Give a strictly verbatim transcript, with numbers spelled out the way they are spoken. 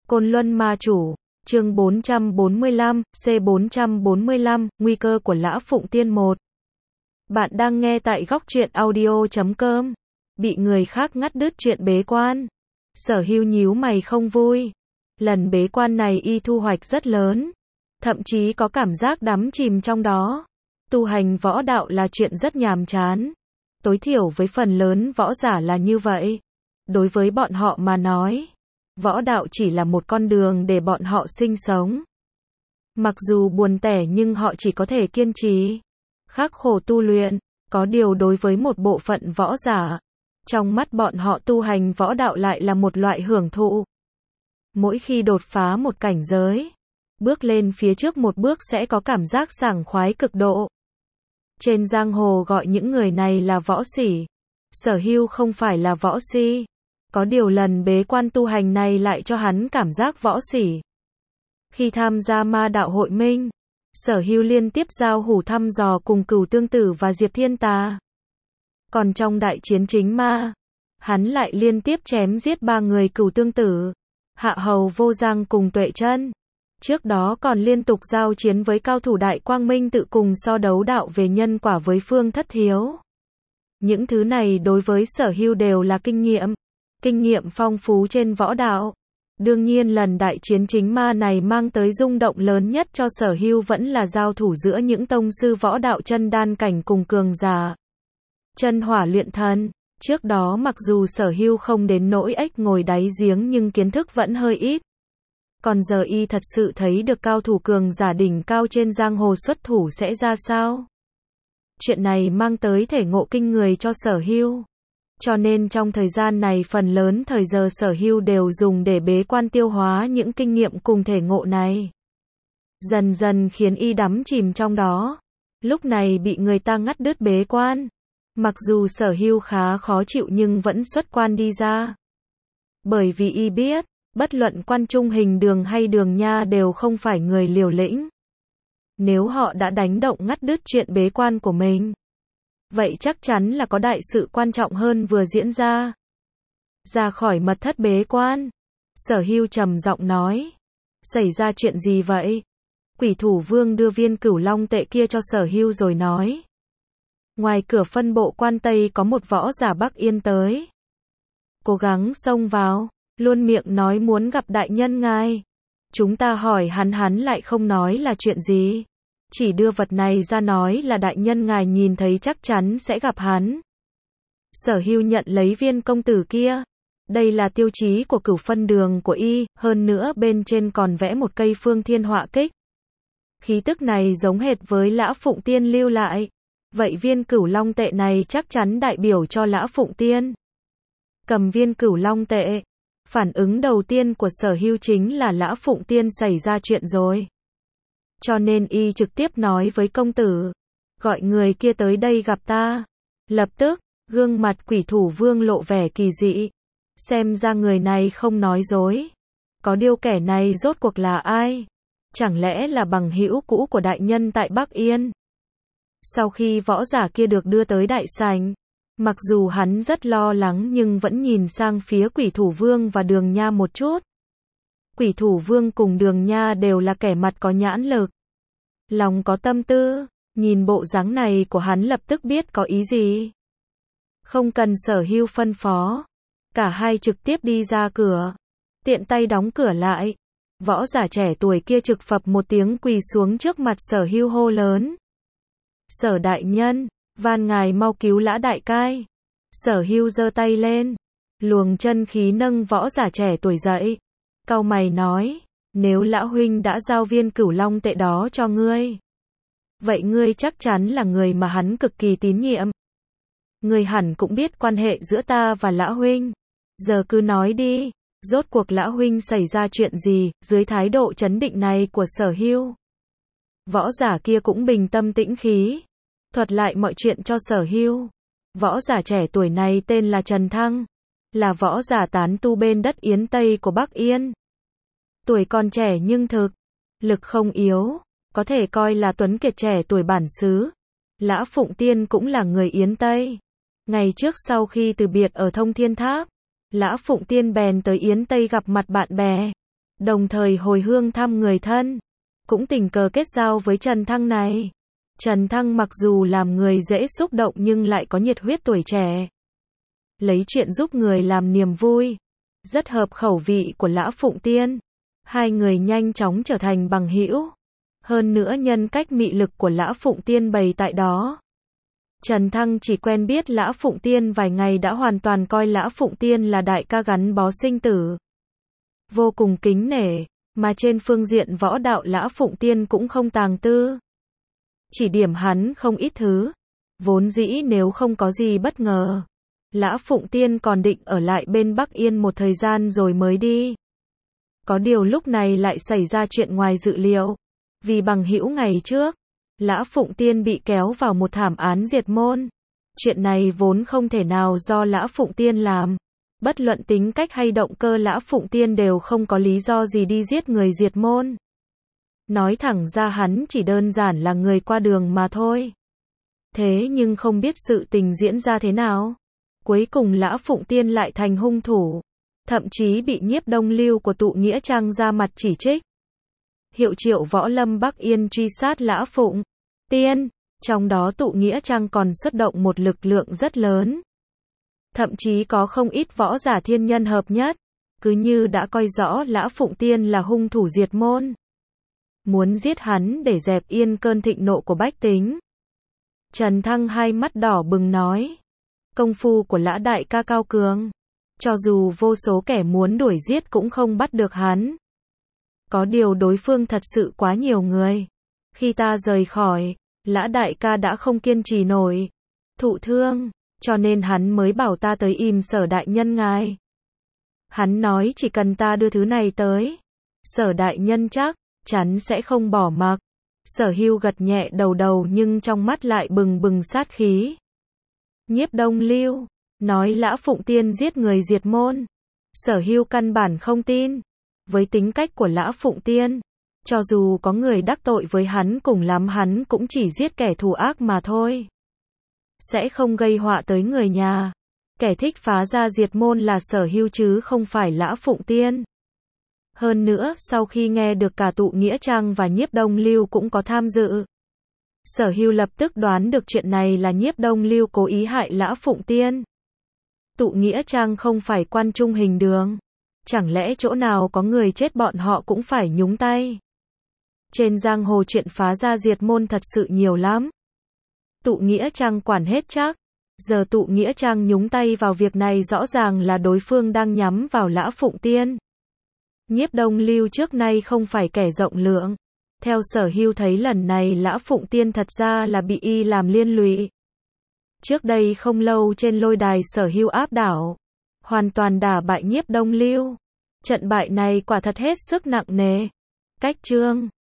Côn Luân Ma Chủ, chương bốn trăm bốn mươi lăm, C bốn trăm bốn mươi lăm, nguy cơ của Lã Phụng Tiên một. Bạn đang nghe tại góc truyện audio chấm com. Bị người khác ngắt đứt chuyện bế quan. Sở Hưu nhíu mày không vui. Lần bế quan này y thu hoạch rất lớn. Thậm chí có cảm giác đắm chìm trong đó. Tu hành võ đạo là chuyện rất nhàm chán. Tối thiểu với phần lớn võ giả là như vậy. Đối với bọn họ mà nói, võ đạo chỉ là một con đường để bọn họ sinh sống. Mặc dù buồn tẻ nhưng họ chỉ có thể kiên trì, khắc khổ tu luyện. Có điều đối với một bộ phận võ giả, trong mắt bọn họ tu hành võ đạo lại là một loại hưởng thụ. Mỗi khi đột phá một cảnh giới, bước lên phía trước một bước sẽ có cảm giác sảng khoái cực độ. Trên giang hồ gọi những người này là võ sĩ. Sở Hưu không phải là võ si. Có điều lần bế quan tu hành này lại cho hắn cảm giác võ sĩ. Khi tham gia ma đạo hội minh, Sở Hưu liên tiếp giao hủ thăm dò cùng Cửu Tương Tử và Diệp Thiên Tà. Còn trong đại chiến chính ma, hắn lại liên tiếp chém giết ba người Cửu Tương Tử, Hạ Hầu Vô Giang cùng Tuệ Chân. Trước đó còn liên tục giao chiến với cao thủ Đại Quang Minh tự cùng so đấu đạo về nhân quả với Phương Thất Thiếu. Những thứ này đối với Sở Hưu đều là kinh nghiệm. Kinh nghiệm phong phú trên võ đạo. Đương nhiên lần đại chiến chính ma này mang tới rung động lớn nhất cho Sở Hưu vẫn là giao thủ giữa những tông sư võ đạo chân đan cảnh cùng cường giả chân hỏa luyện thần. Trước đó mặc dù Sở Hưu không đến nỗi ếch ngồi đáy giếng nhưng kiến thức vẫn hơi ít. Còn giờ y thật sự thấy được cao thủ cường giả đỉnh cao trên giang hồ xuất thủ sẽ ra sao. Chuyện này mang tới thể ngộ kinh người cho Sở Hưu. Cho nên trong thời gian này phần lớn thời giờ Sở Hưu đều dùng để bế quan tiêu hóa những kinh nghiệm cùng thể ngộ này. Dần dần khiến y đắm chìm trong đó. Lúc này bị người ta ngắt đứt bế quan. Mặc dù Sở Hưu khá khó chịu nhưng vẫn xuất quan đi ra. Bởi vì y biết, bất luận Quan Trung Hình Đường hay Đường Nha đều không phải người liều lĩnh. Nếu họ đã đánh động ngắt đứt chuyện bế quan của mình, vậy chắc chắn là có đại sự quan trọng hơn vừa diễn ra. Ra khỏi mật thất bế quan, Sở Hưu trầm giọng nói. Xảy ra chuyện gì vậy? Quỷ Thủ Vương đưa viên cửu long tệ kia cho Sở Hưu rồi nói. Ngoài cửa phân bộ quan Tây có một võ giả Bắc Yên tới. Cố gắng xông vào, luôn miệng nói muốn gặp đại nhân ngài. Chúng ta hỏi hắn hắn lại không nói là chuyện gì. Chỉ đưa vật này ra nói là đại nhân ngài nhìn thấy chắc chắn sẽ gặp hắn. Sở Hưu nhận lấy viên công tử kia. Đây là tiêu chí của Cửu Phân Đường của y, hơn nữa bên trên còn vẽ một cây phương thiên họa kích. Khí tức này giống hệt với Lã Phụng Tiên lưu lại. Vậy viên cửu long tệ này chắc chắn đại biểu cho Lã Phụng Tiên. Cầm viên cửu long tệ. Phản ứng đầu tiên của Sở Hưu chính là Lã Phụng Tiên xảy ra chuyện rồi. Cho nên y trực tiếp nói với công tử. Gọi người kia tới đây gặp ta. Lập tức, gương mặt Quỷ Thủ Vương lộ vẻ kỳ dị. Xem ra người này không nói dối. Có điều kẻ này rốt cuộc là ai? Chẳng lẽ là bằng hữu cũ của đại nhân tại Bắc Yên? Sau khi võ giả kia được đưa tới đại sảnh, mặc dù hắn rất lo lắng nhưng vẫn nhìn sang phía Quỷ Thủ Vương và Đường Nha một chút. Quỷ Thủ Vương cùng Đường Nha đều là kẻ mặt có nhãn lực, lòng có tâm tư, nhìn bộ dáng này của hắn lập tức biết có ý gì. Không cần Sở Hưu phân phó, cả hai trực tiếp đi ra cửa, tiện tay đóng cửa lại. Võ giả trẻ tuổi kia trực phập một tiếng quỳ xuống trước mặt Sở Hưu hô lớn. Sở đại nhân, van ngài mau cứu Lã đại cai. Sở Hưu giơ tay lên, luồng chân khí nâng võ giả trẻ tuổi dậy. Cau mày nói, nếu Lã huynh đã giao viên cửu long tệ đó cho ngươi, vậy ngươi chắc chắn là người mà hắn cực kỳ tín nhiệm. Ngươi hẳn cũng biết quan hệ giữa ta và Lã huynh. Giờ cứ nói đi, rốt cuộc Lã huynh xảy ra chuyện gì? Dưới thái độ trấn định này của Sở Hưu, võ giả kia cũng bình tâm tĩnh khí, thuật lại mọi chuyện cho Sở Hưu. Võ giả trẻ tuổi này tên là Trần Thăng, là võ giả tán tu bên đất Yến Tây của Bắc Yên. Tuổi còn trẻ nhưng thực lực không yếu, có thể coi là tuấn kiệt trẻ tuổi bản xứ. Lã Phụng Tiên cũng là người Yến Tây. Ngày trước sau khi từ biệt ở Thông Thiên Tháp, Lã Phụng Tiên bèn tới Yến Tây gặp mặt bạn bè. đồng thời hồi hương thăm người thân, cũng tình cờ kết giao với Trần Thăng này. Trần Thăng mặc dù làm người dễ xúc động nhưng lại có nhiệt huyết tuổi trẻ. Lấy chuyện giúp người làm niềm vui, rất hợp khẩu vị của Lã Phụng Tiên. Hai người nhanh chóng trở thành bằng hữu. Hơn nữa nhân cách mị lực của Lã Phụng Tiên bày tại đó. Trần Thăng chỉ quen biết Lã Phụng Tiên vài ngày đã hoàn toàn coi Lã Phụng Tiên là đại ca gắn bó sinh tử. Vô cùng kính nể, mà trên phương diện võ đạo Lã Phụng Tiên cũng không tàng tư. Chỉ điểm hắn không ít thứ. Vốn dĩ nếu không có gì bất ngờ, Lã Phụng Tiên còn định ở lại bên Bắc Yên một thời gian rồi mới đi. Có điều lúc này lại xảy ra chuyện ngoài dự liệu. Vì bằng hữu ngày trước, Lã Phụng Tiên bị kéo vào một thảm án diệt môn. Chuyện này vốn không thể nào do Lã Phụng Tiên làm. Bất luận tính cách hay động cơ Lã Phụng Tiên đều không có lý do gì đi giết người diệt môn. Nói thẳng ra hắn chỉ đơn giản là người qua đường mà thôi. Thế nhưng không biết sự tình diễn ra thế nào. Cuối cùng Lã Phụng Tiên lại thành hung thủ. Thậm chí bị Nhiếp Đông Lưu của Tụ Nghĩa Trang ra mặt chỉ trích. Hiệu triệu võ lâm Bắc Yên truy sát Lã Phụng Tiên. Trong đó Tụ Nghĩa Trang còn xuất động một lực lượng rất lớn. Thậm chí có không ít võ giả thiên nhân hợp nhất. Cứ như đã coi rõ Lã Phụng Tiên là hung thủ diệt môn. Muốn giết hắn để dẹp yên cơn thịnh nộ của bách tính. Trần Thăng hai mắt đỏ bừng nói. Công phu của Lã đại ca cao cường. Cho dù vô số kẻ muốn đuổi giết cũng không bắt được hắn. Có điều đối phương thật sự quá nhiều người. Khi ta rời khỏi, Lã đại ca đã không kiên trì nổi. Thụ thương, cho nên hắn mới bảo ta tới im Sở đại nhân ngài. Hắn nói chỉ cần ta đưa thứ này tới, Sở đại nhân chắc chắn sẽ không bỏ mặc. Sở Hưu gật nhẹ đầu đầu nhưng trong mắt lại bừng bừng sát khí. Nhiếp Đông Lưu nói Lã Phụng Tiên giết người diệt môn. Sở Hưu căn bản không tin. Với tính cách của Lã Phụng Tiên, cho dù có người đắc tội với hắn cùng lắm hắn cũng chỉ giết kẻ thù ác mà thôi. Sẽ không gây họa tới người nhà. Kẻ thích phá ra diệt môn là Sở Hưu chứ không phải Lã Phụng Tiên. Hơn nữa, sau khi nghe được cả Tụ Nghĩa Trang và Nhiếp Đông Lưu cũng có tham dự, Sở Hưu lập tức đoán được chuyện này là Nhiếp Đông Lưu cố ý hại Lã Phụng Tiên. Tụ Nghĩa Trang không phải quan trung hình đường. Chẳng lẽ chỗ nào có người chết bọn họ cũng phải nhúng tay? Trên giang hồ chuyện phá ra diệt môn thật sự nhiều lắm. Tụ Nghĩa Trang quản hết chắc. Giờ Tụ Nghĩa Trang nhúng tay vào việc này rõ ràng là đối phương đang nhắm vào Lã Phụng Tiên. Nhiếp Đông Lưu trước nay không phải kẻ rộng lượng. Theo Sở Hưu thấy lần này Lã Phụng Tiên thật ra là bị y làm liên lụy. Trước đây không lâu trên lôi đài Sở Hưu áp đảo, hoàn toàn đả bại Nhiếp Đông Lưu. Trận bại này quả thật hết sức nặng nề. Cách chương